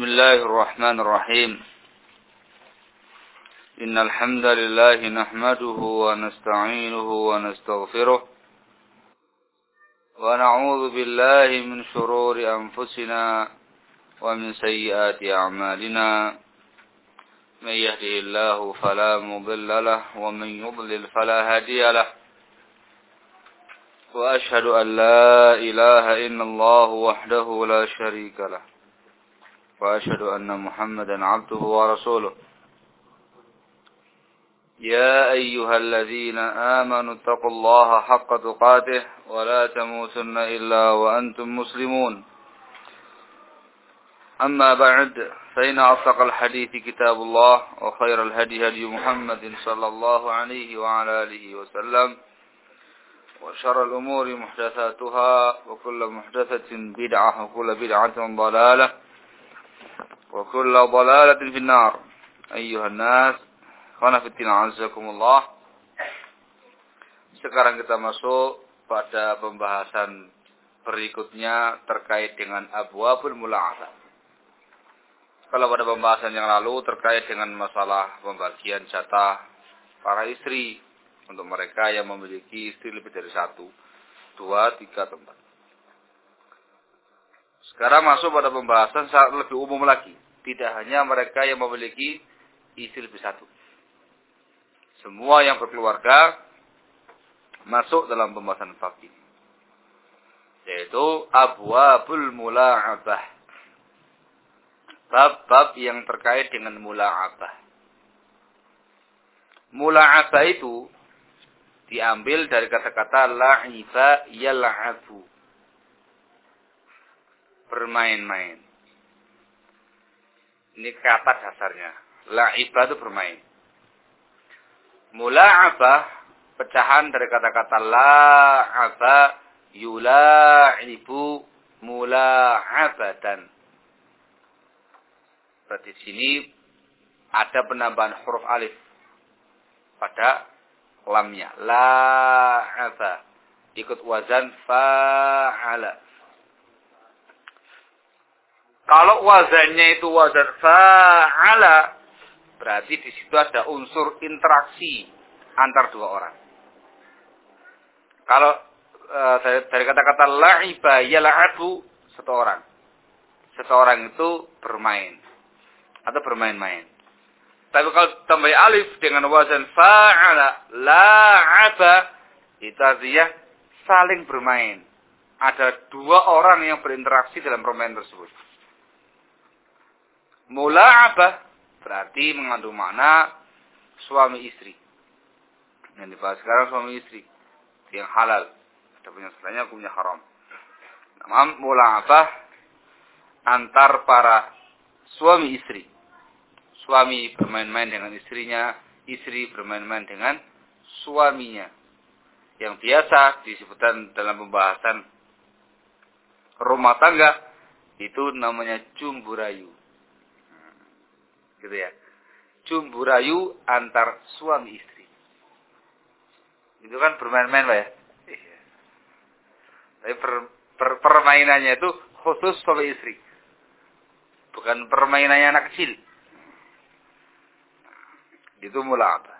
بسم الله الرحمن الرحيم إن الحمد لله نحمده ونستعينه ونستغفره ونعوذ بالله من شرور أنفسنا ومن سيئات أعمالنا من يهده الله فلا مضل له ومن يضلل فلا هادي له وأشهد أن لا إله إلا الله وحده لا شريك له وأشهد أن محمدا عبده ورسوله يا أيها الذين آمنوا اتقوا الله حق تقاته ولا تموتن إلا وأنتم مسلمون أما بعد فإن أصدق الحديث كتاب الله وخير الهدي هدي محمد صلى الله عليه وعلى آله وسلم وشر الأمور محدثاتها وكل محدثة بدعة وكل بدعة ضلالة وكل ضلالة في النار أيها الناس khanafitina azakumullah. Sekarang kita masuk pada pembahasan berikutnya terkait dengan abwabul mula'abah. Kalau pada pembahasan yang lalu terkait dengan masalah pembagian jatah para istri untuk mereka yang memiliki istri lebih dari 1, 2, 3, atau 4. Sekarang masuk pada pembahasan lebih umum lagi. Tidak hanya mereka yang memiliki istri lebih 1. Semua yang berkeluarga masuk dalam pembahasan bab ini. Yaitu abwabul mula'abah. Bab-bab yang terkait dengan mula'abah. Mula'abah itu diambil dari kata-kata la'iba yal'abu. Bermain-main. Ini kata dasarnya. La'iba itu bermain. Mula'abah pecahan dari kata-kata la'aba yula'ibu mula'abadan. Berarti di sini ada penambahan huruf alif pada lamnya. La'aba ikut wazan fa'ala. Kalau wazannya itu wazan fa'ala, berarti di situ ada unsur interaksi antar dua orang. Kalau dari kata-kata la'iba yal'abu, satu orang. Seseorang itu bermain atau bermain-main. Tapi kalau tambah alif dengan wazan fa'ala la'aba, itu artinya saling bermain. Ada dua orang yang berinteraksi dalam permainan tersebut. Mula'abah berarti mengandung makna suami istri. Yang dibahas sekarang suami istri. Yang halal. Ada punya setelahnya, punya haram. Namanya mula'abah antar para suami istri. Suami bermain-main dengan istrinya. Istri bermain-main dengan suaminya. Yang biasa disebutkan dalam pembahasan rumah tangga. Itu namanya jumburayu. Gitu ya. Jumburayu antar suami istri. Itu kan bermain-main Pak ya. Iya. Tapi permainannya itu khusus suami istri. Bukan permainannya anak kecil. Itu mula'abah.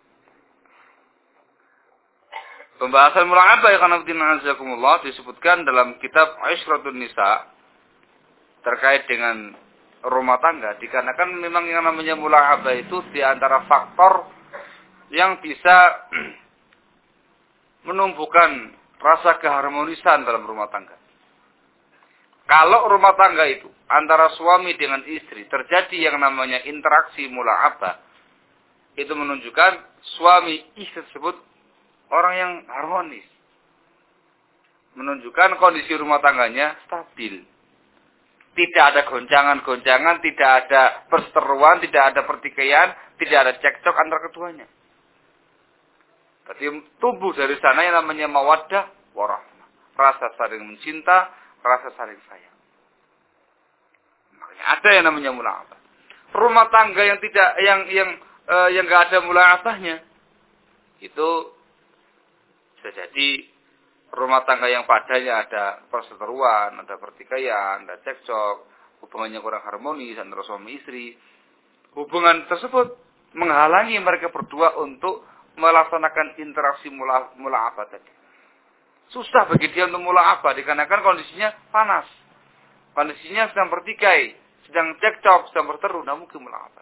Pembahasan mula'abah ya khanafitina azakumullah disebutkan dalam kitab Ishratun Nisa terkait dengan rumah tangga, dikarenakan memang yang namanya mula'abah itu di antara faktor yang bisa menumbuhkan rasa keharmonisan dalam rumah tangga. Kalau rumah tangga itu antara suami dengan istri terjadi yang namanya interaksi mula'abah, itu menunjukkan suami istri tersebut orang yang harmonis. Menunjukkan kondisi rumah tangganya stabil. Tidak ada goncangan-goncangan, tidak ada perseteruan, tidak ada pertikaian, tidak ada cekcok antara keduanya. Berarti tumbuh dari sana yang namanya mawaddah warahmah. Rasa saling mencinta, rasa saling sayang. Makanya ada yang namanya mula'abah. Rumah tangga yang tidak yang enggak ada mula'abahnya itu bisa jadi rumah tangga yang padanya ada perseteruan, ada pertikaian, ada cekcok, hubungannya kurang harmonis antara suami istri, hubungan tersebut menghalangi mereka berdua untuk melaksanakan interaksi mula'abah tadi. Susah bagi dia untuk mula'abah dikarenakan kondisinya panas. Kondisinya sedang bertikai, sedang cekcok, sedang berteru, tidak mungkin mula'abah.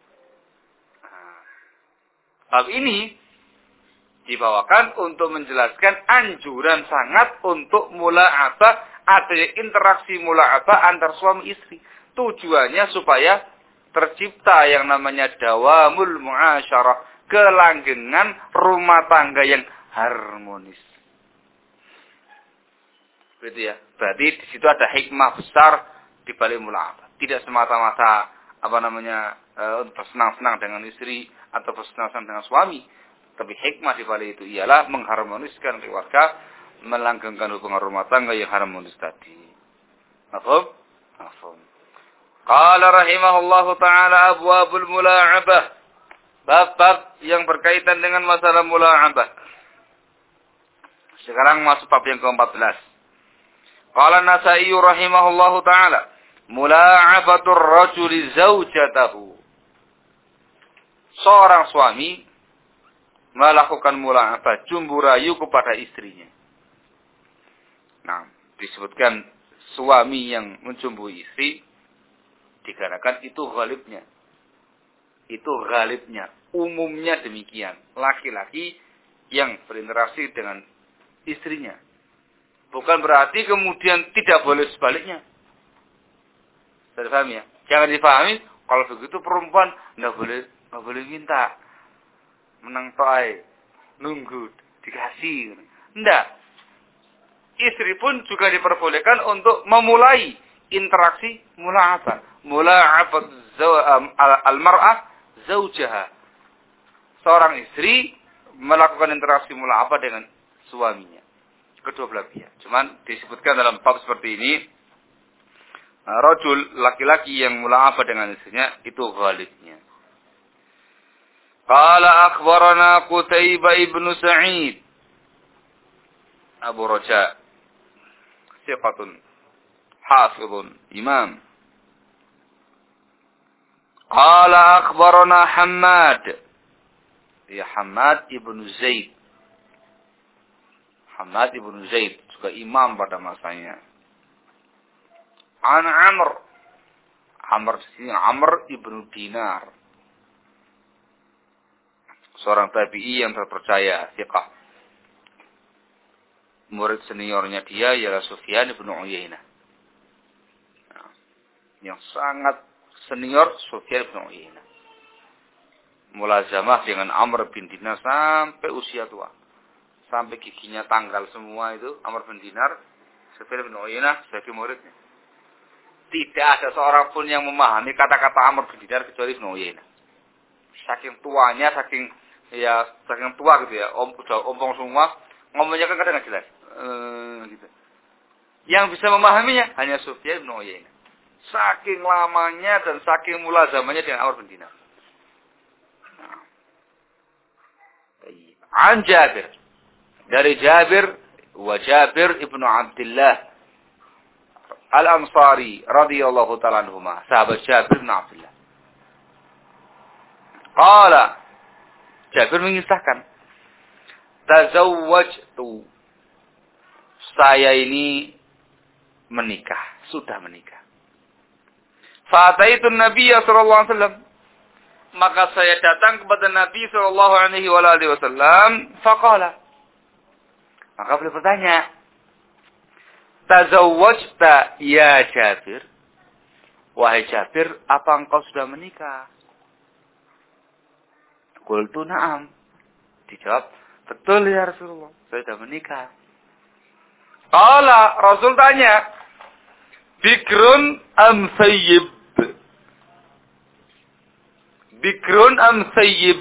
Bab ini dibawakan untuk menjelaskan anjuran sangat untuk mula'abah, adanya interaksi mula'abah antar suami istri. Tujuannya supaya tercipta yang namanya dawamul muasyarah, kelanggengan rumah tangga yang harmonis. Gitu ya. Berarti di situ ada hikmah besar di balik mula'abah. Tidak semata-mata bersenang-senang dengan istri atau bersenang-senang dengan suami. Tapi hikmah di balik itu ialah mengharmoniskan keluarga, melanggengkan hubungan rumah tangga yang harmonis tadi. Mafhum? Mafhum. Qala rahimahullahu ta'ala abwabul mula'abah. Bab-bab yang berkaitan dengan masalah mula'abah. Sekarang masuk bab yang ke-14. Qala Nasa'i rahimahullahu ta'ala mula'abatur rajuli zaujatahu. Seorang suami melakukan mula'abah, jumbu rayu kepada istrinya. Nah, disebutkan suami yang mencumbui istri dikarenakan itu ghalibnya. Itu ghalibnya. Umumnya demikian. Laki-laki yang berinteraksi dengan istrinya. Bukan berarti kemudian tidak boleh sebaliknya. Sudah paham ya? Jangan dipahami kalau begitu perempuan nggak boleh minta. Menang toai, nunggu, dikasih. Enggak. Istri pun juga diperbolehkan untuk memulai interaksi mula'abah. Mula'abah al-mar'ah zaujaha. Seorang istri melakukan interaksi mula'abah dengan suaminya. Kedua belah pihak. Cuman disebutkan dalam bab seperti ini, rajul, laki-laki yang mula'abah dengan istrinya, itu ghalibnya. Qala akhbarana Qutaibah ibn Sa'id Abu Raja thiqatun hafidhun imam. Qala akhbarana Hammad, ya Hammad ibn Zaid. Hammad ibn Zaid juga imam pada masanya. An Amr ibn Dinar, seorang tabi'i yang terpercaya, thiqah. Murid seniornya dia ialah Sufyan bin Uyainah. Nah, yang sangat senior Sufyan bin Uyainah. Mulazamah dengan Amr bin Dinar sampai usia tua. Sampai giginya tanggal semua itu Amr bin Dinar, Sufyan bin Uyainah sebagai muridnya. Tidak ada seorang pun yang memahami kata-kata Amr bin Dinar kecuali bin Uyainah. Saking tuanya, saking tua gitu ya, udah ompong semua, ngomongnya kan kadang nggak jelas. Gitu. Yang bisa memahaminya hanya Sufyan bin Uyainah. Saking lamanya dan saking mulazamanya dengan Amr bin Dinar. Nah. An Jabir, dari Jabir wa Jabir ibnu Abdullah Al-Ansari radhiyallahu ta'ala anhuma, sahabat Jabir bin Abdullah. Qala, Jabir mengisahkan, tazawwajtu, saya ini menikah, sudah menikah. Fa'ataitu Nabi sallallahu alaihi wasallam, maka saya datang kepada Nabi sallallahu alaihi wasallam, faqala, maka beliau bertanya, tazawwajta ya Jabir, wahai Jabir, apa engkau sudah menikah? Qultu na'am. Dijawab, betul ya Rasulullah, saya sudah menikah. Qala, Rasul tanya, bikrun am sayyib? Bikrun am sayyib?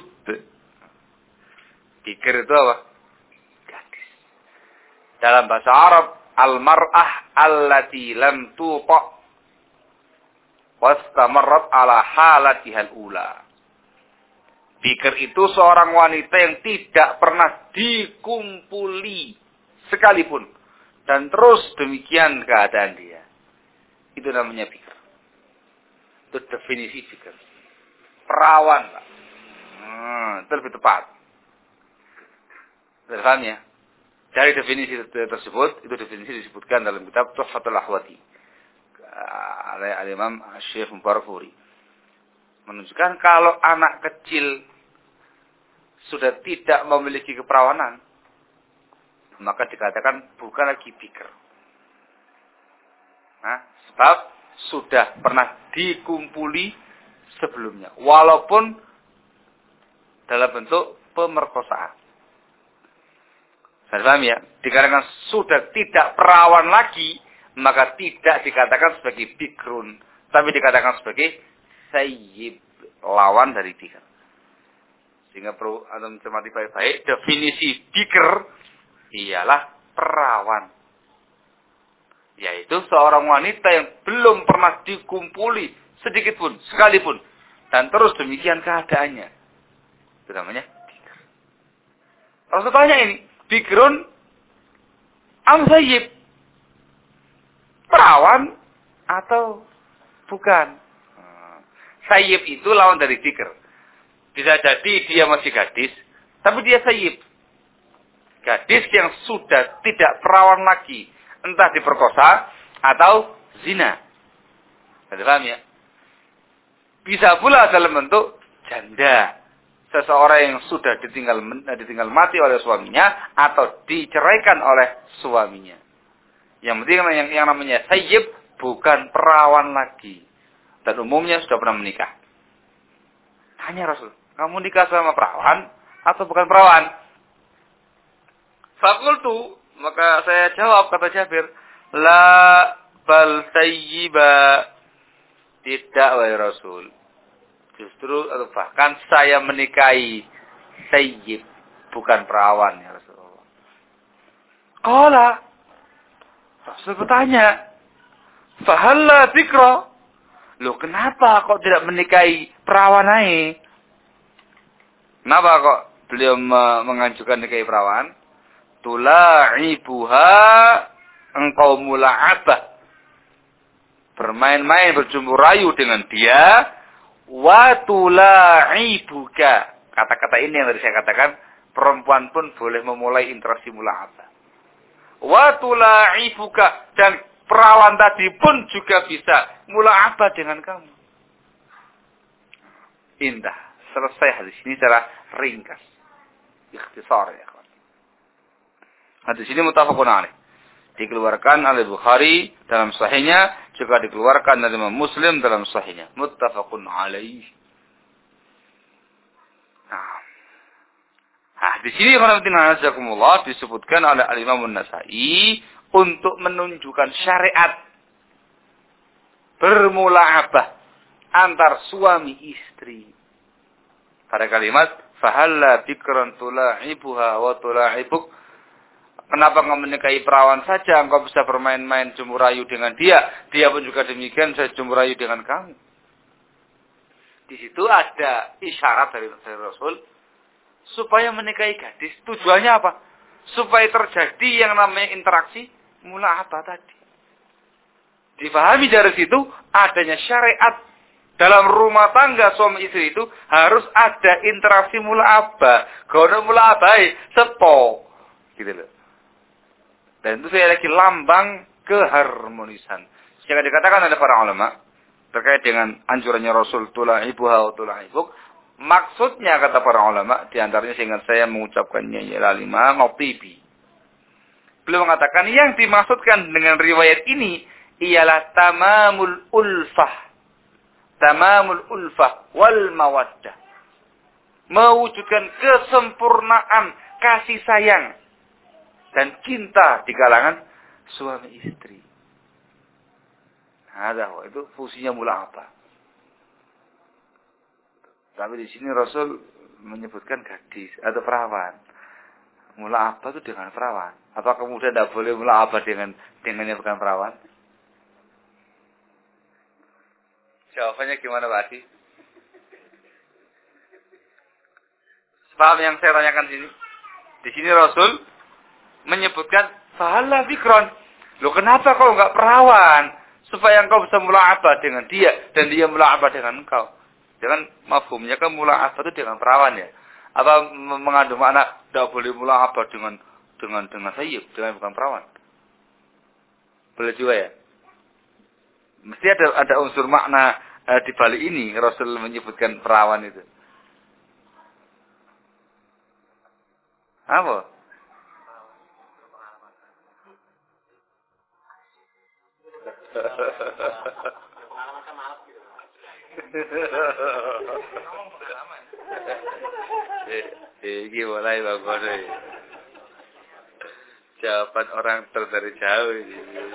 Bikr itu apa? Gadis. Dalam bahasa Arab, al-mar'ah allati lam tuqa wastamarrat ala halatihal ula. Bikr itu seorang wanita yang tidak pernah dikumpuli sekalipun. Dan terus demikian keadaan dia. Itu namanya bikr. Itu definisi bikr. Perawan, Pak. Itu lebih tepat. Paham ya? Dari definisi tersebut, itu definisi disebutkan dalam kitab Tuhfatul Ahwati oleh Al-Imam Syekh Mubarakfuri. Menunjukkan kalau anak kecil sudah tidak memiliki keperawanan, maka dikatakan bukan lagi bikr. Nah, sebab sudah pernah dikumpuli sebelumnya, walaupun dalam bentuk pemerkosaan. Saya paham ya? Dikarenakan sudah tidak perawan lagi, maka tidak dikatakan sebagai bikrun, tapi dikatakan sebagai sayyib, lawan dari bikr. Sehingga perlu Anda mencermati baik-baik, definisi bikr ialah perawan. Yaitu seorang wanita yang belum pernah dikumpuli sedikit pun, sekalipun. Dan terus demikian keadaannya. Itu namanya bikr. Rasul tanya ini, bikrun am sayyib? Perawan atau bukan? Sayyib itu lawan dari bikr. Bisa jadi dia masih gadis, tapi dia sayyib. Gadis yang sudah tidak perawan lagi. Entah diperkosa atau zina. Anda paham ya? Bisa pula dalam bentuk janda. Seseorang yang sudah ditinggal mati oleh suaminya atau diceraikan oleh suaminya. Yang penting yang namanya sayyib bukan perawan lagi. Dan umumnya sudah pernah menikah. Tanya Rasul, kamu nikah sama perawan atau bukan perawan? Fakultu, maka saya jawab, kata Jabir, la bal sayyiba. Tidak, wahai Rasul. Justru atau bahkan saya menikahi sayyib, bukan perawan, ya Rasulullah. Qala, Rasul bertanya, fahalla bikra. Loh, kenapa kok tidak menikahi perawan aja? Kenapa kok beliau mengajukan nikahi perawan? Tula'ibuha engkau mula'abah. Bermain-main, berjumpa rayu dengan dia. Wa tula'ibuka. Kata-kata ini yang tadi saya katakan, perempuan pun boleh memulai interaksi mula'abah. Wa tula'ibuka. Dan perawan tadi pun juga bisa mula'abah dengan kamu. Indah. Selesai hadis ini secara ringkas. Ikhtisar ya. Hadis ini muttafaqun alaih. Dikeluarkan oleh Bukhari dalam sahihnya, juga dikeluarkan oleh Imam Muslim dalam sahihnya. Muttafaqun alaih. Nah, di sini Allah disebutkan oleh Al-Imam An-Nasai untuk menunjukkan syariat bermula'abah antar suami istri. Pada kalimat fahalla bikran tula'ibuha wa tula'ibuk. Kenapa engkau menikahi perawan saja? Engkau bisa bermain-main jumurayu dengan dia. Dia pun juga demikian, saya jumurayu dengan kamu. Di situ ada isyarat dari Rasul supaya menikahi gadis. Tujuannya apa? Supaya terjadi yang namanya interaksi mula'abah tadi. Difahami dari situ adanya syariat dalam rumah tangga suami istri itu harus ada interaksi mula'abah. Kalau mula'abah sepo. Gitu loh. Dan itu saya lagi lambang keharmonisan. Sehingga dikatakan oleh para ulama terkait dengan anjurannya Rasul tula'ibuha wa tula'ibuk. Maksudnya kata para ulama, diantaranya sehingga saya mengucapkannya ialah Imam Al-Tibi. Beliau mengatakan yang dimaksudkan dengan riwayat ini ialah tamamul ulfah. Tamamul ulfah wal mawaddah. Mewujudkan kesempurnaan kasih sayang dan cinta di kalangan suami istri. Nah, itu fungsinya mula'abah. Tapi di sini Rasul menyebutkan gadis atau perawan. Mula'abah itu dengan perawan. Apa kemudian tidak boleh mula'abah dengan yang bukan perawan? Jawabannya gimana Pak Adi? Paham yang saya tanyakan sini? Di sini Rasul menyebutkan fahala bikron. Loh kenapa kau enggak perawan? supaya engkau bisa mula'abah dengan dia dan dia mula'abah dengan engkau. Jangan mafhumnya kan mula'abah itu dengan perawan ya. Apa mengandung makna tidak boleh mula'abah dengan sayyib, dengan bukan perawan. Boleh juga ya. Mesti ada unsur makna di balik ini Rasul menyebutkan perawan itu. Apa? Ini mulai bagus. Jawaban orang dari jauh ini.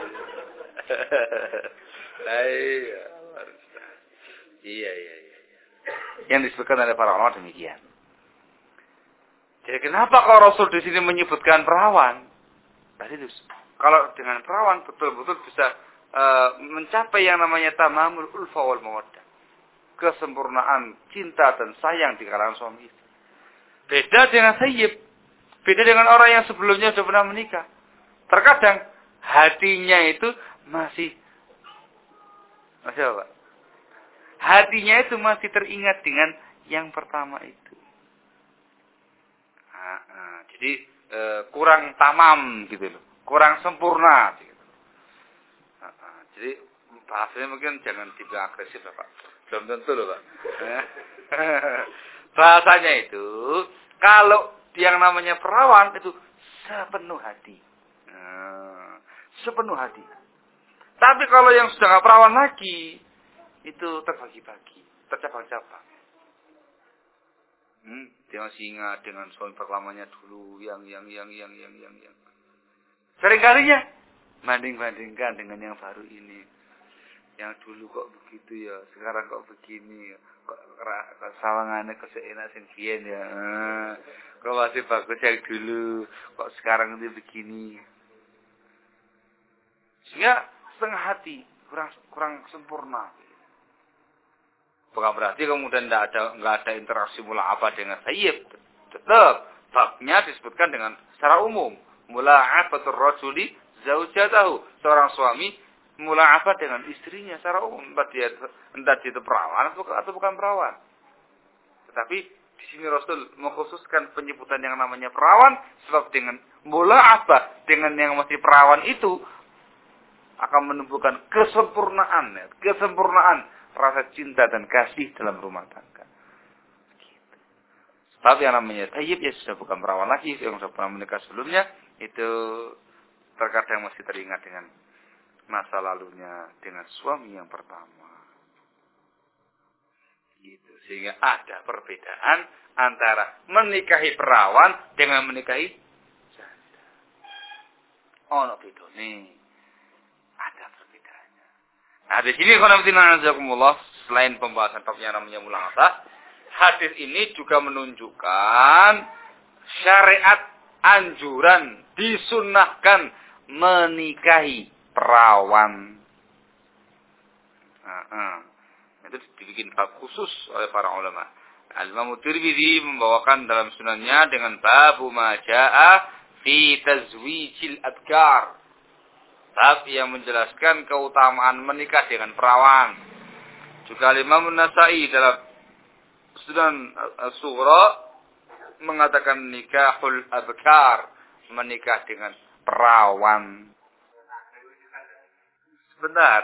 Iya. Yang disebutkan oleh para ulama demikian. Jadi kenapa kalau Rasul di sini menyebutkan perawan? Tadi itu kalau dengan perawan betul-betul bisa mencapai yang namanya tamamul ulfa wal mawaddah. Kesempurnaan cinta dan sayang di kalangan suami istri. Beda dengan sayyib. Beda dengan orang yang sebelumnya sudah pernah menikah. Terkadang hatinya itu masih apa? Hatinya itu masih teringat dengan yang pertama itu. Jadi kurang tamam gitu loh. Kurang sempurna gitu. Jadi bahasanya mungkin jangan tiba agresif ya Pak. Belum tentu loh Pak. Bahasanya itu kalau yang namanya perawan itu sepenuh hati. Sepenuh hati. Tapi kalau yang sudah nggak perawan lagi, itu terbagi-bagi, tercabang-cabang. Dia masih ingat dengan suami pertamanya dulu yang. Seringkalinya banding-bandingkan dengan yang baru ini. Yang dulu kok begitu ya, sekarang kok begini. Kok sawangannya keseenak sing biyen ya. Kok masih bagus yang dulu, kok sekarang ini begini. Sehingga setengah hati, kurang sempurna. Bukan berarti kemudian nggak ada interaksi mula'abah dengan sayyib. Tetap babnya disebutkan dengan secara umum. Mula'abatur rajuli zaujatahu. Seorang suami mula'abah dengan istrinya secara umum. Entah dia itu perawan atau bukan perawan. Tetapi di sini Rasul mengkhususkan penyebutan yang namanya perawan. Sebab dengan mula'abah dengan yang masih perawan itu akan menumbuhkan kesempurnaan rasa cinta dan kasih dalam rumah tangga. Gitu. Sebab yang namanya tayyib ya sudah bukan perawan lagi, yang sudah pernah menikah sebelumnya itu terkadang masih teringat dengan masa lalunya dengan suami yang pertama. Gitu. Sehingga ada perbedaan antara menikahi perawan dengan menikahi janda. Ono bedone. Ada perbedaannya. Nah, di sini selain pembahasan topnya namanya mula'abah, hadis ini juga menunjukkan syariat anjuran disunnahkan menikahi perawan. Itu dibikin bab khusus oleh para ulama. Al-Imam Tirmidzi membawakan dalam sunannya dengan babu ma jaa fi tazwijil abkar. Bab yang menjelaskan keutamaan menikah dengan perawan. Juga Imam An-Nasa'i dalam Sunan As-Sughra mengatakan nikahul abkar, menikah dengan perawan. Sebentar.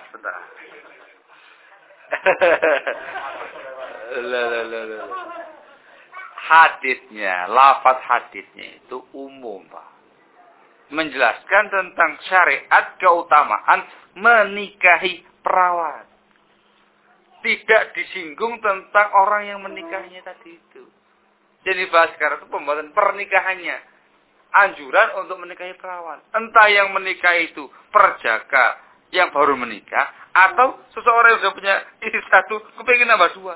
Hadisnya, lafaz hadisnya itu umum, Pak. Menjelaskan tentang syariat keutamaan menikahi perawan. Tidak disinggung tentang orang yang menikahinya tadi itu. Jadi bahas sekarang itu pembahasan pernikahannya. Anjuran untuk menikahi perawan. Entah yang menikah itu perjaka yang baru menikah. Atau seseorang yang sudah punya istri satu, kepingin nambah dua.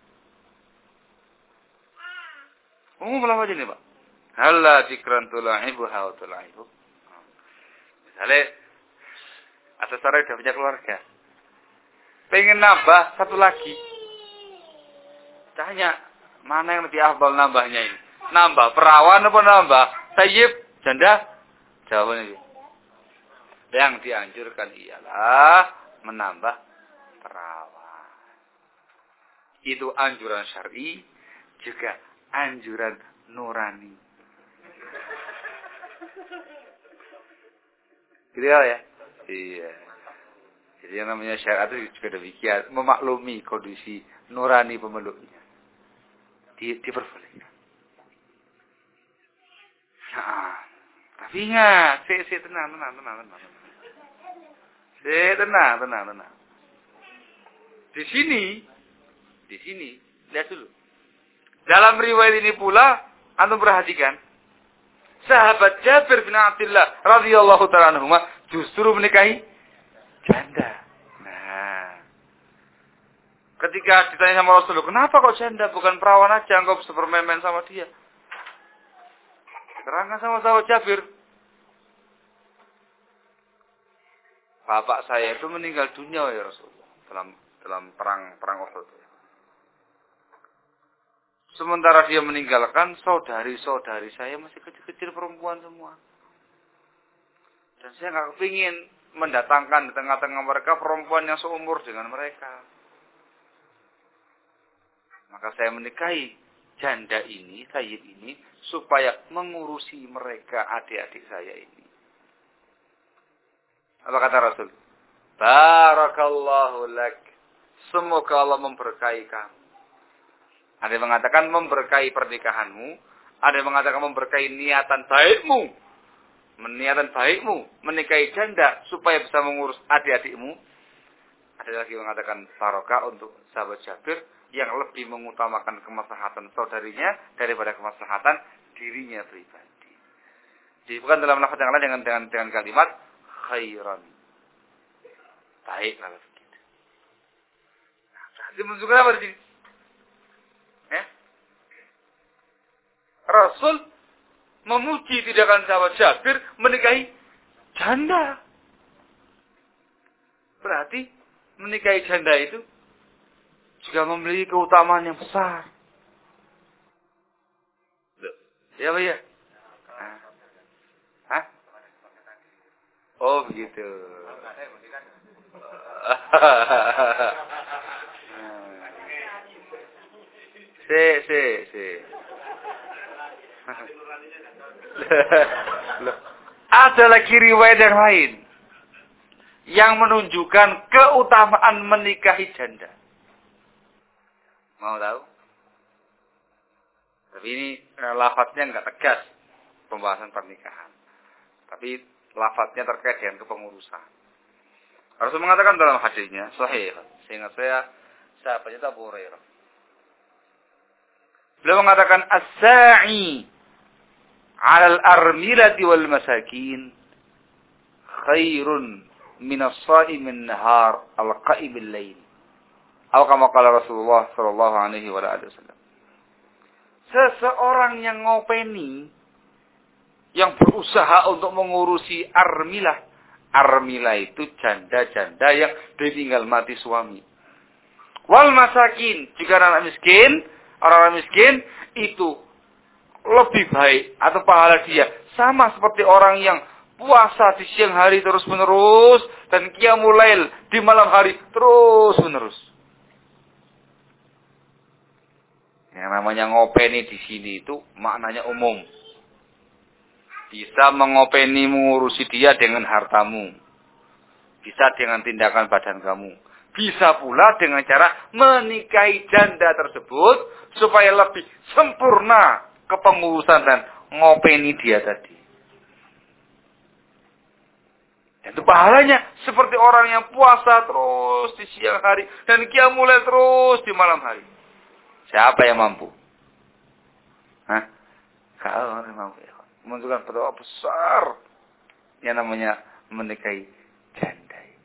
Umum lafaz ini Pak. Halla dzikran tula'ibu hawa tula'ibu. Misalnya, ada seorang yang sudah punya keluarga. Pengen nambah satu lagi. Tanya, mana yang lebih afdal nambahnya ini? Nambah perawan apa nambah sayyib, janda? Jawabannya ini. Yang dianjurkan ialah menambah perawan. Itu anjuran syar'i, juga anjuran nurani. Gitu ya? Iya. Jadi yang namanya syariat itu juga demikian, memaklumi kondisi nurani pemeluknya. Diperbolehkan. Nah, tapi ingat, tenang. Tenang. Di sini, lihat dulu. Dalam riwayat ini pula, antum perhatikan, sahabat Jabir bin Abdullah radhiyallahu ta'ala anhuma justru menikahi janda. Nah, ketika ditanya sama Rasulullah, kenapa kok janda, bukan perawan aja, engkau bisa bermain-main sama dia? Terangkan sama sahabat Jabir, bapak saya itu meninggal dunia ya Rasulullah dalam perang Uhud. Sementara dia meninggalkan saudari-saudari saya masih kecil-kecil perempuan semua. Dan saya nggak kepingin mendatangkan di tengah-tengah mereka perempuan yang seumur dengan mereka. Maka saya menikahi janda ini, sayyid ini, supaya mengurusi mereka, adik-adik saya ini. Apa kata Rasul? Barakallahu lak. Semoga Allah memberkahi kamu. Ada yang mengatakan memberkahi pernikahanmu. Ada yang mengatakan memberkahi niatan baikmu. Menikahi janda supaya bisa mengurus adik-adikmu. Ada lagi yang mengatakan barokah untuk sahabat Jabir yang lebih mengutamakan kemaslahatan saudarinya daripada kemaslahatan dirinya pribadi. Jadi bukan dalam lafaz yang lain dengan kalimat khairan. Baik kalau begitu. Nah, berarti menunjukkan apa di sini? Rasul memuji tindakan sahabat Jabir menikahi janda. Berarti menikahi janda itu juga memiliki keutamaan yang besar. Ya Pak ya? Hah? Oh begitu. Ada lagi riwayat yang lain yang menunjukkan keutamaan menikahi janda. Mau tahu? Tapi ini lafadznya enggak tegas pembahasan pernikahan. Tapi lafadznya terkait dengan kepengurusan. Rasul mengatakan dalam hadisnya sahih, seingat saya sahabatnya Abu Hurairah. Beliau mengatakan as-sa'i 'alal armilati wal masakin khairun min as-sha'imin nahar al-qa'imil lail. Atau kama qala Rasulullah sallallahu alaihi wasallam. Seseorang yang ngopeni, yang berusaha untuk mengurusi armilah. Armilah itu janda-janda yang ditinggal mati suami. Wal masakin, jika anak miskin, orang-orang miskin itu lebih baik atau pahala dia sama seperti orang yang puasa di siang hari terus-menerus dan qiyamul lail di malam hari terus-menerus. Yang namanya ngopeni di sini itu maknanya umum. Bisa mengopeni mengurusi dia dengan hartamu. Bisa dengan tindakan badan kamu. Bisa pula dengan cara menikahi janda tersebut supaya lebih sempurna kepengurusan dan ngopeni dia tadi. Dan itu pahalanya seperti orang yang puasa terus di siang hari dan qiyamul lail terus di malam hari. Siapa yang mampu? Hah? Kalau orang yang mampu ya. Menunjukkan berdoa besar yang namanya menikahi janda itu.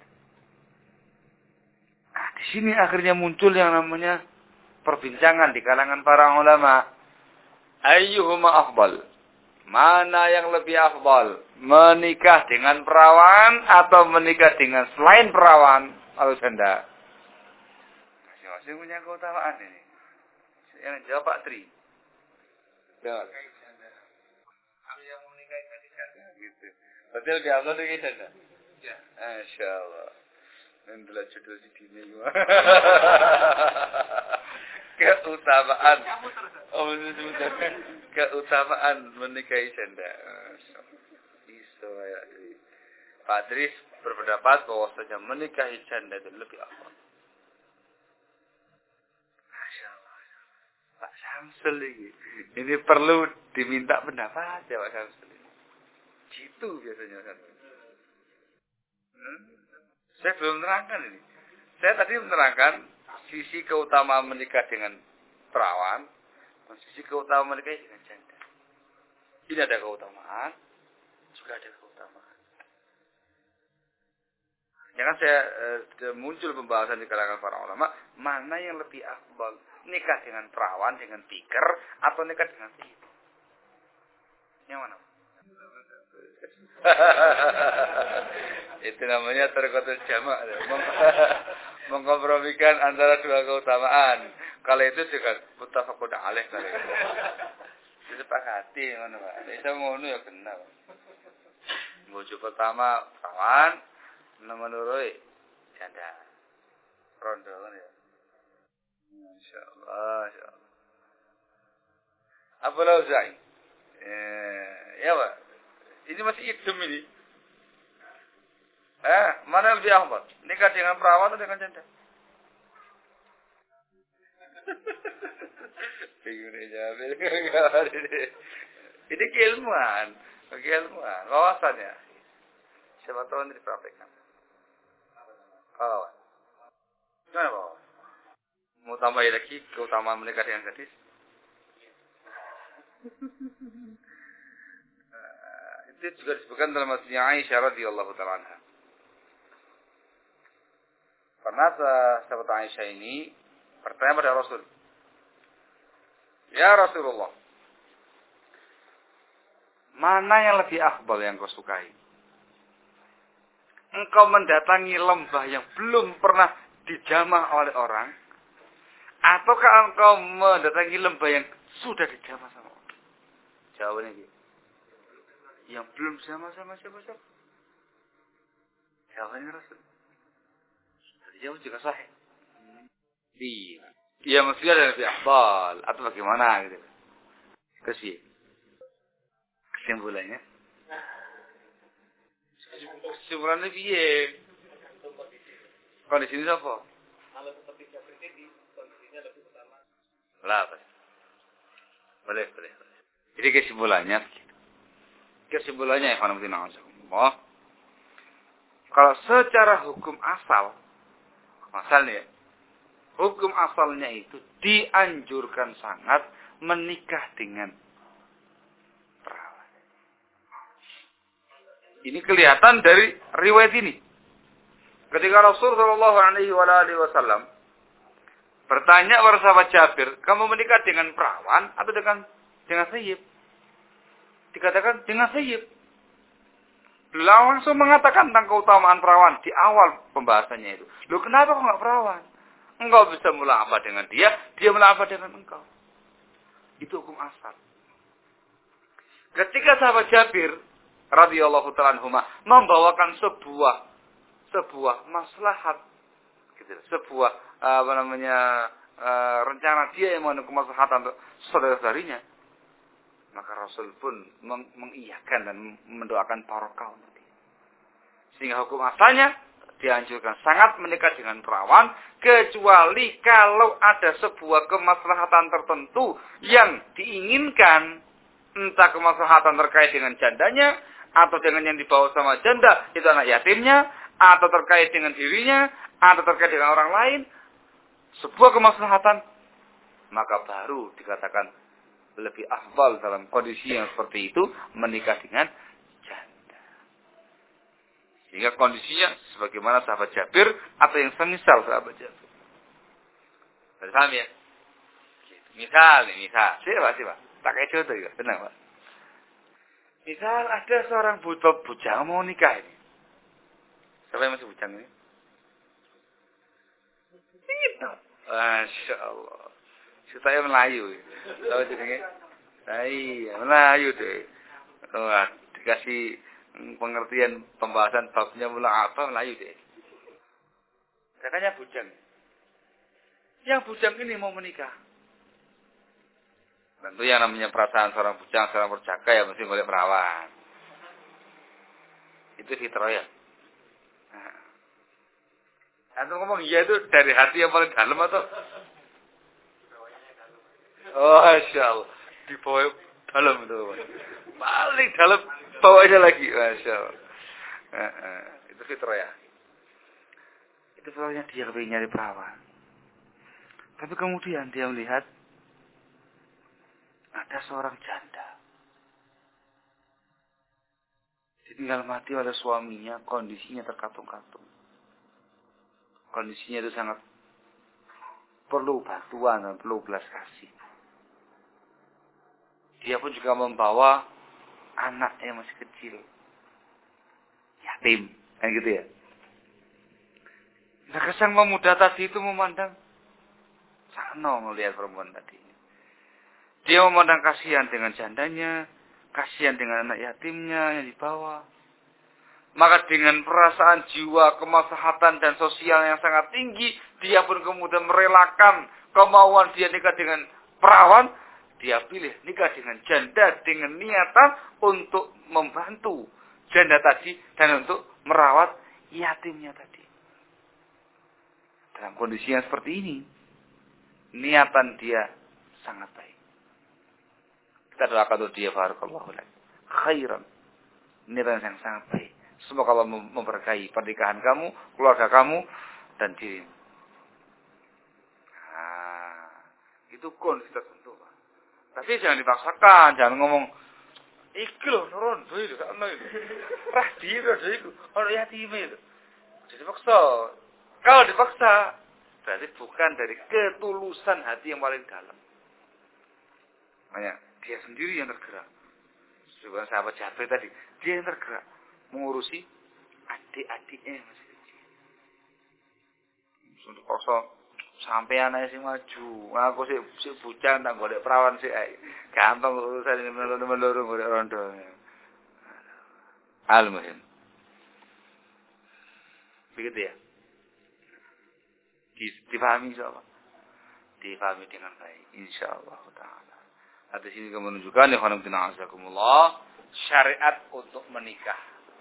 Nah, di sini akhirnya muncul yang namanya perbincangan di kalangan para ulama. Ayyuhuma afdal? Mana yang lebih afdal? Menikah dengan perawan atau menikah dengan selain perawan atau janda? Masing-masing punya keutamaan ini. Yang jawab Pak Tri. Jawab. Yang menikahi janda gitu. Berarti lebih afdal dengan janda? Ya. Insyaallah. Ndelok judul sidine iku. Keutamaan. Oh, keutamaan menikahi janda. Iso ya. Pak Dris berpendapat bahwasanya menikahi janda itu lebih afdal. Masyaallah. Pak Samsul ini perlu diminta pendapat ya Pak Samsul. Gitu biasanya kan. Saya belum menerangkan ini. Saya tadi menerangkan sisi keutamaan menikah dengan perawan, dan sisi keutamaan menikah dengan janda. Ini ada keutamaan, juga ada keutamaan. Jangan saya muncul pembahasan di kalangan para ulama, mana yang lebih afdal, nikah dengan perawan, dengan tiker, atau nikah dengan tiker? Yang mana? Itu namanya terkotul jamak, mengkompromikan antara dua keutamaan. Kalau itu juga muttafaqun alaih kali. Disepakati ngono, Pak. Bisa ngono ya kenal. Bojo pertama kawan, nomor loro janda. Rondo kan ya. Masyaallah, masyaallah. Abu Lauzai. Ya, Pak. Ini masih hitam ini. Mana yang lebih afdal? Nikah dengan perawan atau dengan janda? Bingung jawab. Ini keilmuan, wawasannya. Siapa tahu ini dipraktekkan. Kawan. Gimana Pak? Mau tambahin lagi keutamaan menikah dengan gadis? Itu juga disebutkan dalam hadisnya Aisyah radhiyallahu taala anha. Pernah sahabat Aisyah ini bertanya pada Rasul, "Ya Rasulullah, mana yang lebih afdal yang kau sukai? Engkau mendatangi lembah yang belum pernah dijamah oleh orang, ataukah engkau mendatangi lembah yang sudah dijamah sama orang?" Jawabannya gitu. Yang belum sama siapa-siapa. Jawabannya Rasul. Tadi jawab juga sahih. Iya. Iya maksudnya ada lebih afdal atau bagaimana gitu. Terus kesimpulannya. Kesimpulannya piye? Kondisi ini apa? Kalau seperti Jabir ini kondisinya lebih utama. Lah, boleh. Jadi kesimpulannya kalau secara hukum asal, asalnya hukum asalnya itu dianjurkan sangat menikah dengan perawan. Ini kelihatan dari riwayat ini. Ketika Rasulullah SAW bertanya kepada sahabat Jabir, kamu menikah dengan perawan atau dengan sayyib? Dikatakan dengan sayyib. Beliau langsung mengatakan tentang keutamaan perawan di awal pembahasannya itu. Loh kenapa kok enggak perawan? Engkau bisa mula'abah dengan dia mula'abah dengan engkau. Itu hukum asal. Ketika sahabat Jabir radhiyallahu ta'ala anhuma membawakan sebuah maslahat gitu, sebuah rencana dia yang menuju kemaslahatan untuk saudara-saudarinya, maka Rasul pun mengiyakan dan mendoakan barokah untuk dia. Sehingga hukum asalnya dianjurkan sangat menikah dengan perawan, kecuali kalau ada sebuah kemaslahatan tertentu yang diinginkan, entah kemaslahatan terkait dengan jandanya, atau dengan yang dibawa sama janda, itu anak yatimnya, atau terkait dengan dirinya, atau terkait dengan orang lain, sebuah kemaslahatan, maka baru dikatakan lebih afdal dalam kondisi yang seperti itu menikah dengan janda. Sehingga kondisinya sebagaimana sahabat Jabir atau yang semisal sahabat Jabir. Paham ya? Misal. Siapa? Tak kayak contoh juga, tenang Pak. Misal ada seorang bujang mau nikah ini. Siapa yang masih bujang ini? Tidak. Masya Allah. Supaya Melayu. Tahu jenenge? Iya, Melayu deh. Wah, dikasih pengertian pembahasan babnya mula apa Melayu deh. Sedangkan yang bujang. Yang bujang ini mau menikah. Tentu yang namanya perasaan seorang bujang, seorang perjaka ya mesti boleh perawan. Itu fitrah ya. Nah. Antum ngomong iya itu dari hati yang paling dalam atau? Oh, Masya Allah. Di bawah dalam itu. Paling dalam bawahnya lagi. Masya Allah. Itu fitrah ya. Itu fitrahnya dia kepingin nyari perawan. Tapi kemudian dia melihat ada seorang janda. Ditinggal mati oleh suaminya, kondisinya terkatung-katung. Kondisinya itu sangat perlu bantuan dan perlu belas kasih. Dia pun juga membawa anak yang masih kecil. Yatim. Kan gitu ya. Nah, sang pemuda tadi itu memandang sana melihat perempuan tadi. Dia memandang kasihan dengan jandanya, kasihan dengan anak yatimnya yang dibawa. Maka dengan perasaan jiwa, kemaslahatan dan sosial yang sangat tinggi, dia pun kemudian merelakan kemauan dia nikah dengan perawan. Dia pilih nikah dengan janda dengan niatan untuk membantu janda tadi dan untuk merawat yatimnya tadi. Dalam kondisi yang seperti ini, niatan dia sangat baik. Kita doakan untuk dia, barakallahu lak. Khairan. Niatan yang sangat baik. Semoga Allah memberkahi pernikahan kamu, keluarga kamu, dan dirimu. Nah, itu kun kita tentu. Tapi jangan dipaksakan, jangan ngomong, iki loh, nurun, itu kan itu. Rah dia itu, orang yatim itu. Jadi dipaksa. Kalau dipaksa, berarti bukan dari ketulusan hati yang paling dalam. Makanya dia sendiri yang tergerak. Sebagai sahabat Jabir tadi, dia yang tergerak mengurusi adik-adiknya yang masih kecil. Untuk kosong sampai anaknya sih maju. Aku sih bujang tak golek perawan sih. Gampang urusan ini meluru golek rondo. Al-muhim. Begitu ya. Dipahami insyaallah. Dipahami dengan baik insyaallah taala. Hadis ini menunjukkan ya khonam tina azakumullah syariat untuk menikah.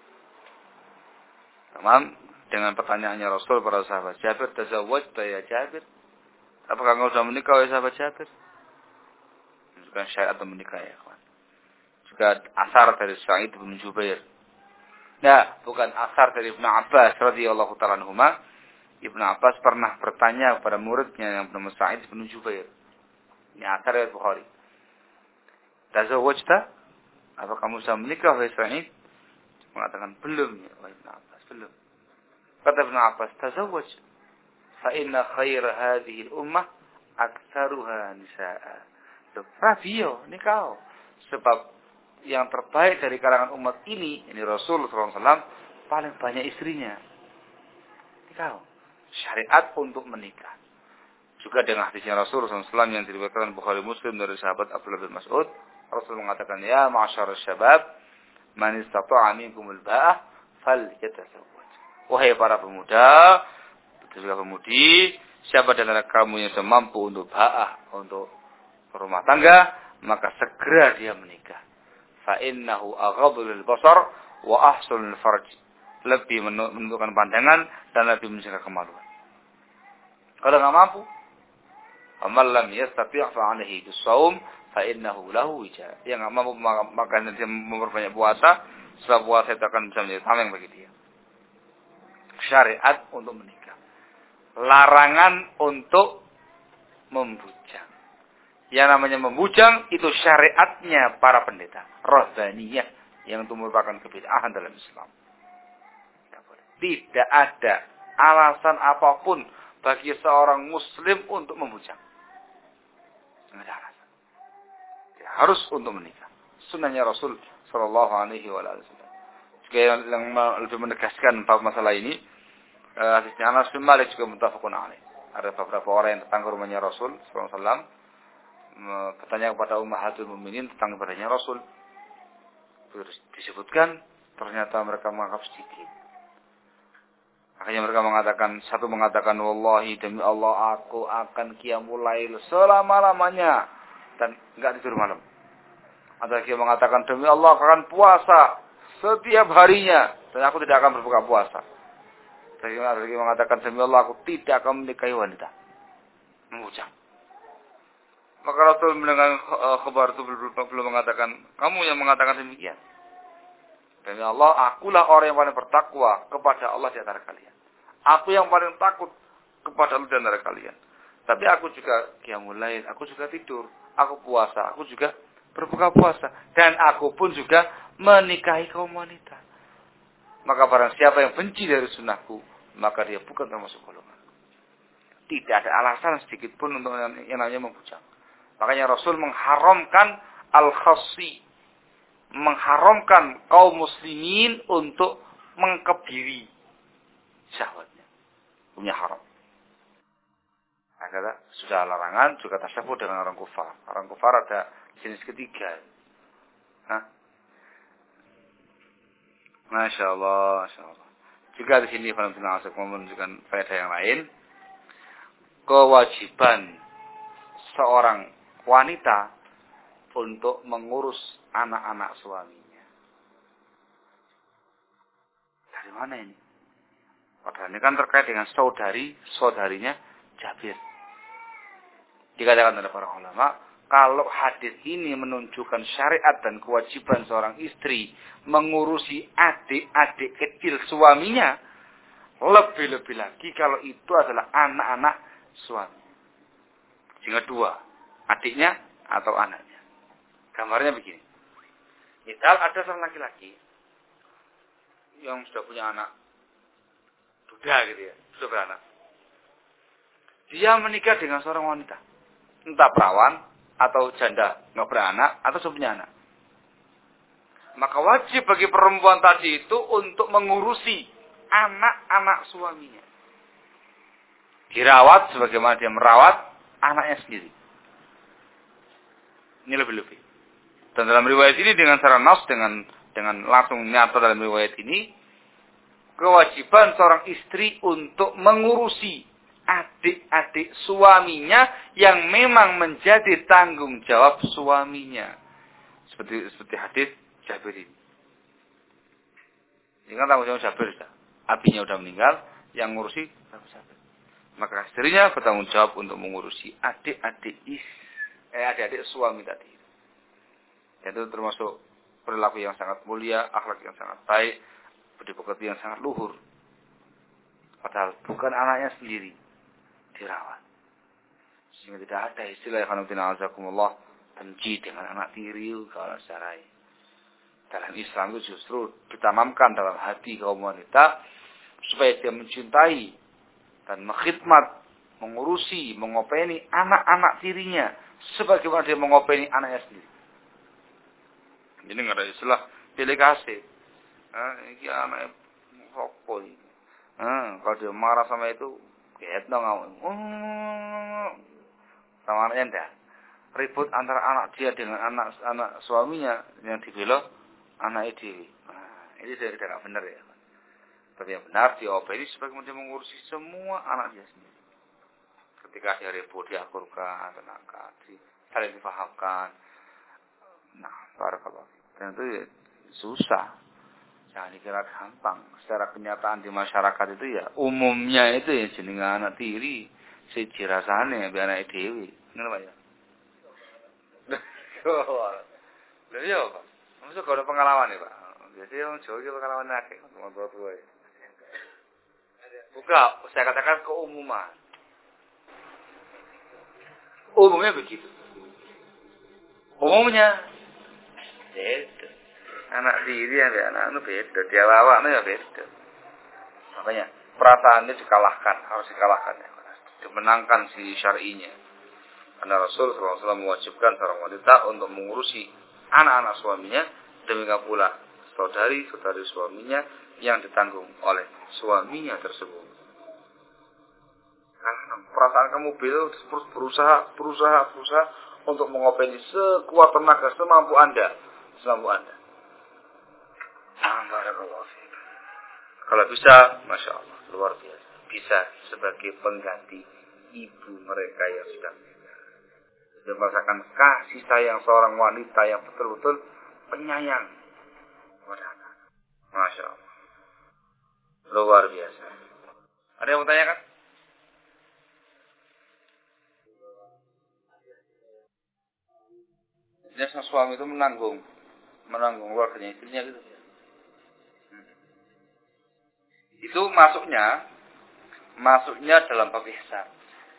Tamam, dengan pertanyaannya Rasul para sahabat Jabir, tazawwajta ya Jabir? Apakah engkau sudah menikah ya sahabat Jabir? Menunjukkan syariat untuk menikah ya kawan. Juga asar dari Sa'id bin Jubair. Nah, bukan asar dari Ibnu Abbas radhiyallahu ta'ala anhuma. Ibnu Abbas pernah bertanya kepada muridnya yang bernama Sa'id bin Jubair. Ini asar dari Bukhari. Tazawwajta? Apa kamu sudah menikah wahai Sa'id? Mengatakan belum ya wahai Ibnu Abbas, belum. Kata Ibnu Abbas, tazawwaj. Fa inna khair hadhihi al-ummah aktsaruha nisaa. Rabio, nikah. Sebab yang terbaik dari kalangan umat ini Rasul sallallahu alaihi wasallam, paling banyak istrinya. Nikah. Syariat untuk menikah. Juga dengan hadisnya Rasul sallallahu alaihi wasallam yang diriwayatkan Bukhari Muslim dari sahabat Abdullah bin Mas'ud, Rasul mengatakan, "Ya ma'syarasy syabab, man istata'a minkumul ba'ah falyatazawwaj." Wahai para pemuda, juga pemudi, siapa di antara kamu yang mampu untuk ba'ah, untuk berumah tangga, maka segera dia menikah. Fa innahu aghaddu lil basar wa ahsanu lil farj. Lebih menentukan pandangan dan lebih menjaga kemaluan. Kalau enggak mampu, amal lam yastati' fa 'alaihi bis-shaum fa innahu lahu wija. Yang enggak mampu maka dia memperbanyak puasa, sebab puasa itu akan bisa menjadi tameng bagi dia. Syariat untuk menikah. Larangan untuk membujang. Yang namanya membujang itu syariatnya para pendeta. Rahbaniyah yang itu merupakan kebid'ahan dalam Islam. Tidak ada alasan apapun bagi seorang muslim untuk membujang. Tidak ada alasan. Dia harus untuk menikah. Sunnahnya Rasul sallallahu alaihi wasallam. Juga yang lebih menegaskan bab masalah ini, hadisnya Anas bin Malik juga muttafaqun alaih. Ada beberapa orang yang datang ke rumahnya Rasul sallallahu alaihi wasallam bertanya kepada ummahatul mukminin tentang ibadahnya Rasul. Terus disebutkan ternyata mereka menganggap sedikit. Makanya mereka mengatakan, satu mengatakan, wallahi demi Allah aku akan qiyamul lail selama-lamanya dan enggak tidur malam. Ada yang mengatakan, demi Allah aku akan puasa setiap harinya dan aku tidak akan berbuka puasa. Ada yang mengatakan, demi Allah aku tidak akan menikahi wanita. Mengucap. Maka Rasul mendengar khabar itu belum mengatakan, kamu yang mengatakan demikian. Demi Allah, akulah orang yang paling bertakwa kepada Allah di antara kalian. Aku yang paling takut kepada Allah di antara kalian. Tapi aku juga qiyamul lail, aku juga tidur, aku puasa, aku juga berbuka puasa. Dan aku pun juga menikahi kaum wanita. Maka barang siapa yang benci dari sunnahku, maka dia bukan termasuk golongan. Tidak ada alasan sedikit pun untuk yang namanya membujang. Makanya Rasul mengharamkan al-khassi. Mengharamkan kaum muslimin untuk mengkebiri syahwatnya. Punya haram. Nah, kata, sudah larangan juga tasyabuh dengan orang kufar. Orang kufar ada jenis ketiga. Hah? Masya Allah, Masya Allah. Juga di sini Valentino Asok menunjukkan faedah yang lain. Kewajiban seorang wanita untuk mengurus anak-anak suaminya. Dari mana ini? Padahal ini kan terkait dengan saudarinya Jabir. Dikatakan oleh para ulama, kalau hadis ini menunjukkan syariat dan kewajiban seorang istri mengurusi adik-adik kecil suaminya, lebih-lebih lagi kalau itu adalah anak-anak suami. Sehingga dua, adiknya atau anaknya. Gambarnya begini. Misal ada seorang laki-laki yang sudah punya anak duda gitu ya, sudah beranak. Dia menikah dengan seorang wanita, entah perawan atau janda, nggak beranak atau sudah punya anak. Maka wajib bagi perempuan tadi itu untuk mengurusi anak-anak suaminya. Dirawat sebagaimana dia merawat anaknya sendiri. Ini lebih-lebih. Dan dalam riwayat ini dengan secara nas, dengan langsung nyata dalam riwayat ini, kewajiban seorang istri untuk mengurusi adik-adik suaminya yang memang menjadi tanggung jawab suaminya. Seperti hadis Jabir ini. Ini kan tanggung jawab Jabir sudah. Abinya sudah meninggal, yang ngurusi Jabir. Maka istrinya bertanggung jawab untuk mengurusi adik-adik suami tadi. Itu termasuk perilaku yang sangat mulia, akhlak yang sangat baik, budi pekerti yang sangat luhur. Padahal bukan anaknya sendiri dirawat. Sehingga tidak ada istilah yang azakumullah benci dengan anak tiri kalau secara dalam Islam itu justru ditanamkan dalam hati kaum wanita supaya dia mencintai dan mengkhidmat, mengurusi, mengopeni anak-anak tirinya sebagaimana dia mengopeni anaknya sendiri. Jadi nggak ada istilah pilih kasih. Ini anaknya rokok ini. Kalau dia marah sama itu, kayak dong sama anaknya enggak. Ribut antara anak dia dengan anak suaminya yang dibela anak dia. Ini sudah tidak benar ya. Tapi yang benar diopeni sebagaimana dia mengurusi semua anak dia sendiri. Ketika dia ribut diakurkan, tenaga, saling difahamkan. Nah, barakallahu. Dan itu ya susah. Jangan dikira gampang. Secara kenyataan di masyarakat itu ya umumnya itu ya jenengan anak tiri siji rasane mbek anak dhewe. Ngono Pak ya. Lha iya Pak. Masa kok ada pengalaman ya Pak. Biasanya orang Jawa itu pengalaman akeh motor tua ya. Bukan, saya katakan keumuman. Umumnya begitu. Umumnya beda. Anak diri yang anak itu beda. Dia awaknya ya beda. Makanya perasaannya dikalahkan, harus dikalahkan ya. Dimenangkan si syar'inya. Karena Rasul SAW mewajibkan seorang wanita untuk mengurusi anak-anak suaminya, demikian pula saudari-saudari suaminya yang ditanggung oleh suaminya tersebut. Karena perasaan kamu terus berusaha untuk mengopeni sekuat tenaga semampu Anda. Kalau bisa, Masya Allah. luar biasa. Bisa sebagai pengganti ibu mereka yang sudah meninggal. Sudah merasakan kasih sayang seorang wanita yang betul-betul penyayang kepada anak. Masya Allah. Luar biasa. Ada yang mau tanyakan? Jadi sang suami itu menanggung keluarganya istrinya gitu. Itu masuknya dalam bab ihsan,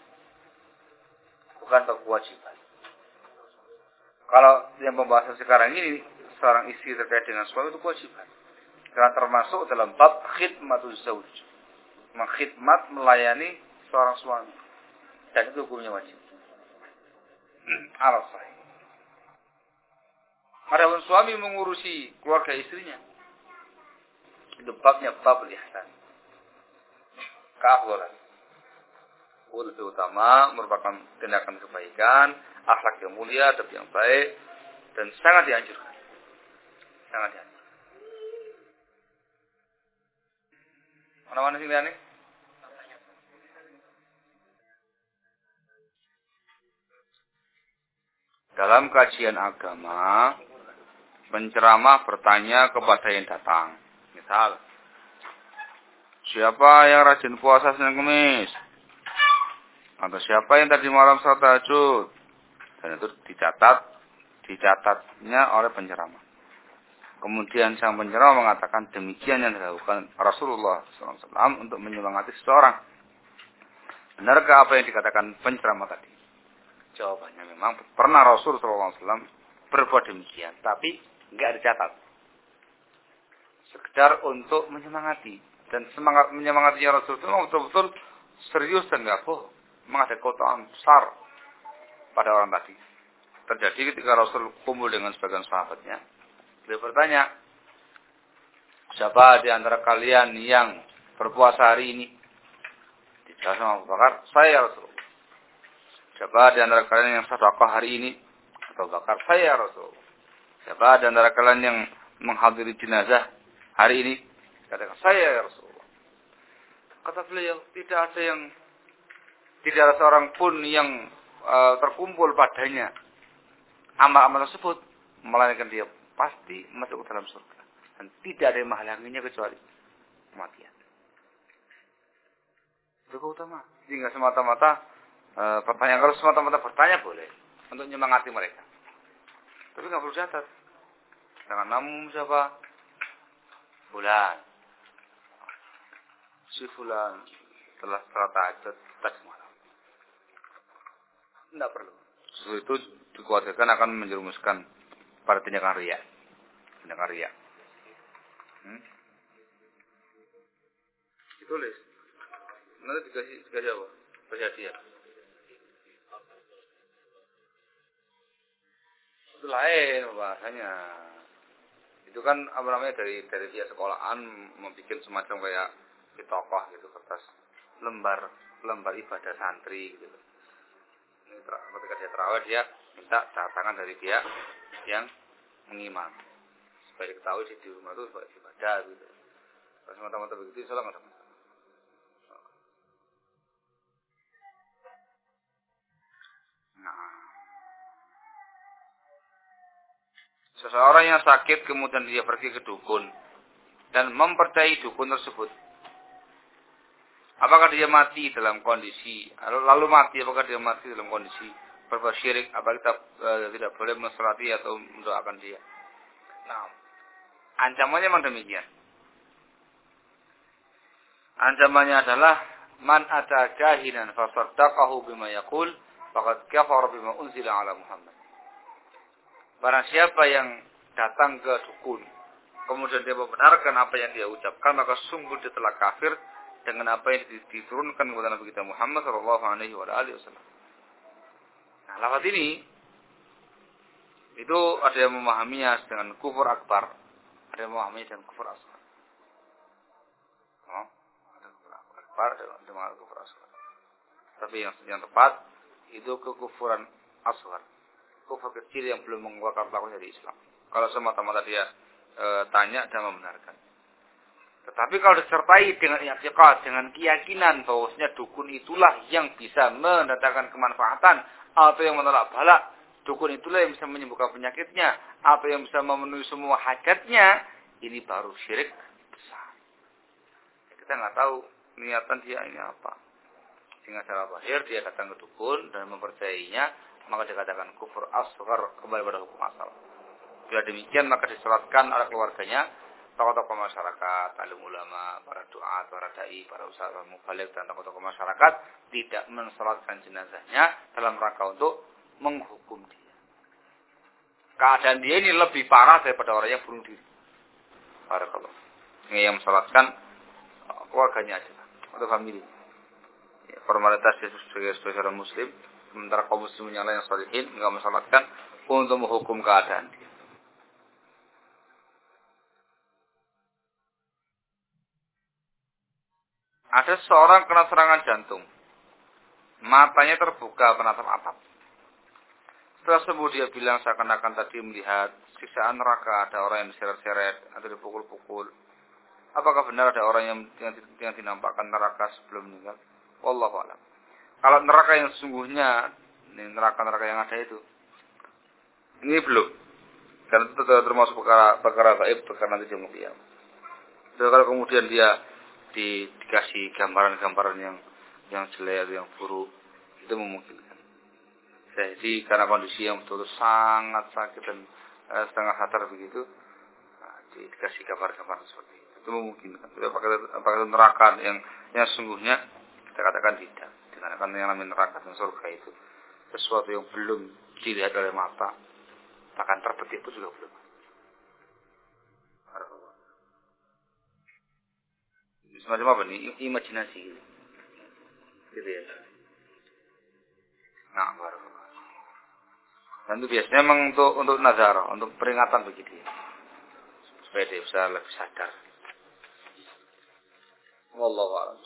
bukan bab kewajiban. Kalau yang pembahasan sekarang ini seorang istri terkait dengan suami itu kewajiban, karena termasuk dalam bab khidmatuz zauj, mengkhidmat melayani seorang suami, dan itu hukumnya wajib. Al-sahih. Adapun suami mengurusi keluarga istrinya, itu babnya bab ihsan. Keafdalan. Lebih utama merupakan tindakan kebaikan, akhlak yang mulia, adab yang baik, dan sangat dianjurkan. Sangat dianjurkan. Mana-mana sih ini? Dalam kajian agama, penceramah bertanya kepada yang datang. Misal, siapa yang rajin puasa Senin Kamis? Atau siapa yang tadi malam salat tahajud? Dan itu dicatatnya oleh penceramah. Kemudian sang penceramah mengatakan demikian yang dilakukan Rasulullah SAW untuk menyemangati seseorang. Benarkah apa yang dikatakan penceramah tadi? Jawabannya memang pernah Rasulullah SAW berbuat demikian, tapi enggak dicatat. Sekedar untuk menyemangati. Dan semangat menyemangatinya Rasulullah betul-betul serius dan enggak bohong. Memang ada keutamaan besar pada orang tadi. Terjadi ketika Rasul kumpul dengan sebagian sahabatnya. Beliau bertanya, siapa di antara kalian yang berpuasa hari ini? Dijawab sama Abu Bakar, saya Rasulullah. Siapa di antara kalian yang sedekah hari ini? Abu Bakar, saya Rasulullah. Siapa di antara kalian yang menghadiri jenazah hari ini? Katakan, saya Rasulullah. Kata beliau, tidak ada seorang pun yang terkumpul padanya amal-amal tersebut, melainkan dia pasti masuk ke dalam surga. Dan tidak ada yang menghalanginya kecuali kematian. Itu utama. Sehingga semata-mata pertanyaan, kalau semata-mata bertanya boleh untuk menyemangati mereka. Tapi nggak perlu catat. Dengan namun siapa? Fulan. Si Fulan telah salat tahajud tadi malam. Tidak perlu. Itu dikhawatirkan akan menjerumuskan pada tindakan riya. Tindakan riya. Ditulis. Nanti dikasih apa? Berhadiah. Itu lain bahasanya. Itu kan apa namanya dari pihak sekolahan membuat semacam kayak tokoh gitu, kertas lembar ibadah santri gitu. Ini ketika dia terawih dia minta catangan dari pihak yang mengimam supaya diketahui di rumah itu sebagai ibadah gitu. Kalau semata-mata begitu insyaallah nggak ada masalah. Nah, seseorang yang sakit kemudian dia pergi ke dukun dan mempercayai dukun tersebut, apakah dia mati dalam kondisi lalu mati? Apakah dia mati dalam kondisi berbuat syirik? Apakah kita tidak boleh mensolati atau mendoakan dia? Nah, ancamannya memang demikian. Ancamannya adalah man ata kahinan fa saddaqahu bima yaqul faqad kafara bima unzila ala Muhammad. Barang siapa yang datang ke dukun kemudian dia membenarkan apa yang dia ucapkan, maka sungguh dia telah kafir dengan apa yang diturunkan kepada Nabi kita Muhammad sallallahu alaihi wasallam. Nah, lafaz ini itu ada yang memahaminya dengan kufur akbar, ada yang memahaminya dengan kufur asghar. Ada kufur akbar, ada dengan kufur asghar. Tapi yang tepat itu kekufuran asghar, kufur kecil yang belum mengeluarkan pelakunya dari Islam. Kalau semata-mata dia tanya dan membenarkan. Tetapi kalau disertai dengan i'tiqad, dengan keyakinan bahwasanya dukun itulah yang bisa mendatangkan kemanfaatan atau yang menolak bala, dukun itulah yang bisa menyembuhkan penyakitnya atau yang bisa memenuhi semua hajatnya, ini baru syirik besar. Kita nggak tahu niatan dia ini apa. Sehingga secara zahir dia datang ke dukun dan mempercayainya, maka dikatakan kufur asghar, kembali pada hukum asal. Bila demikian maka disolatkan oleh keluarganya, tokoh-tokoh masyarakat, alim ulama, para duat, para dai, para usaha mubalik dan tokoh-tokoh masyarakat tidak mensolatkan jenazahnya dalam rangka untuk menghukum dia. Keadaan dia ini lebih parah daripada orang yang bunuh diri. Barakallah. Yang mensolatkan keluarganya aja atau famili. Ya, formalitas dia sebagai saudara muslim, sementara kaum muslimin yang lain yang salihin enggak mensolatkan untuk menghukum keadaan dia. Ada seorang kena serangan jantung. Matanya terbuka menatap atap. Setelah sembuh dia bilang seakan-akan tadi melihat siksaan neraka, ada orang yang diseret-seret atau dipukul-pukul. Apakah benar ada orang yang dinampakkan neraka sebelum meninggal? Wallahu a'lam. Kalau neraka yang sesungguhnya, ini neraka-neraka yang ada itu, ini belum. Karena itu termasuk perkara gaib, perkara nanti jam qiyamah. Kalau kemudian dia dikasih gambaran-gambaran yang jelek atau yang buruk, itu memungkinkan. Jadi karena kondisi yang betul sangat sakit dan setengah sadar begitu, dikasih gambar-gambaran seperti itu memungkinkan. Tapi apakah itu neraka yang sungguhnya, kita katakan tidak. Dikarenakan yang namanya neraka dan surga itu sesuatu yang belum dilihat oleh mata, bahkan terpetik pun juga belum. Semacam apa nih? Imajinasi gitu ya. Nah, baru. Dan itu biasanya memang untuk nazar, untuk peringatan begitu ya. Supaya dia bisa lebih sadar. Wallahu a'lam.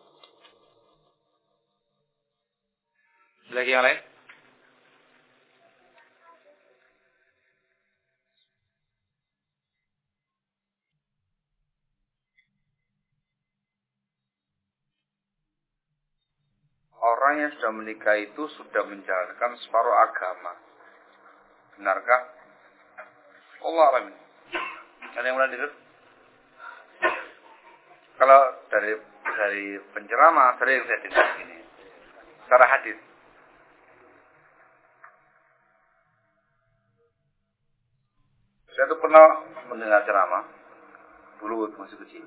Lagi yang lain? Orang yang sudah menikah itu sudah menjalankan separuh agama. Benarkah? Allah alam. Ada yang mulai dengar? Kalau dari penceramah sering saya dengar ini. Secara hadis. Saya tuh pernah mendengar ceramah dulu masih kecil.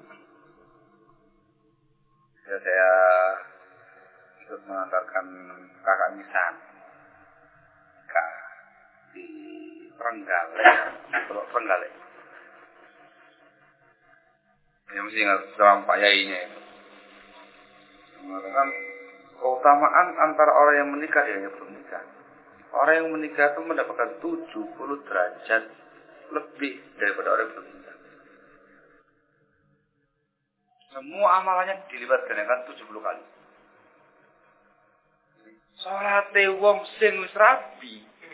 Saya ikut mengantarkan kakak nisan di Trenggalek. Ya mesti ingat sama Pak Yainya itu. Mengatakan keutamaan antara orang yang menikah dan yang belum menikah. Orang yang menikah itu mendapatkan 70 derajat lebih daripada orang yang belum menikah. Semua amalannya dilipat gandakan 70 kali. Salate wong sing wis rabi.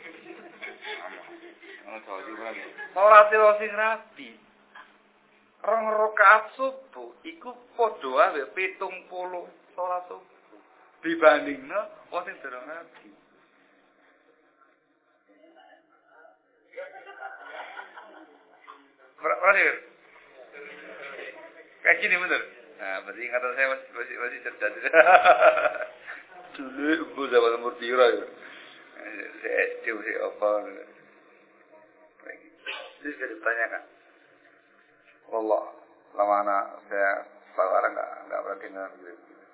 Salate wong sing rabi. Rong rakaat subuh iku padha wae 70 salat subuh. Dibandingno wong sing durung rabi. Berapa kayak gini bener. Nah, berarti ingatan saya masih cerdas. Dulu ibu zaman umur pira ya. Saya SD usia apa. Terus saya ditanyakan. Allah, lama anak saya sekarang enggak pernah dengar gitu.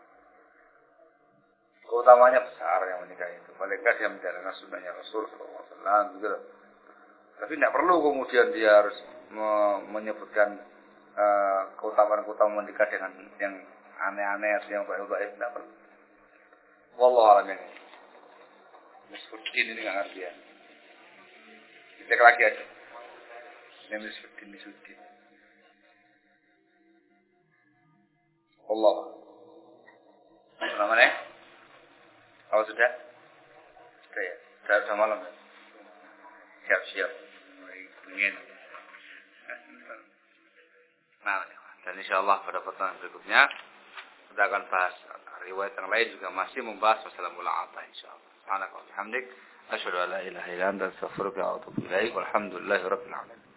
Keutamanya besar yang menikah itu. Malaikat yang menjalankan sunnahnya Rasul SAW gitu. Tapi tidak perlu kemudian dia harus menyebutkan keutamaan menikah dengan yang aneh-aneh atau yang baik-baik, tidak perlu. Wallahu a'lam. Misfuddin ini nggak ngerti ya. Kita lagi aja. Ini Misfuddin. Allah. Namanya? Oh sudah? Sudah ya. Sudah malam ya. Siap-siap. Ingin. Nah, Dan insyaallah pada pertemuan berikutnya kita akan bahas riwayat yang lain juga masih membahas masalah mula'atah insyaallah. Subhanaka wa bihamdik asyhadu an la ilaha illa anta astaghfiruka wa atubu ilaik. Walhamdulillahirabbil alamin.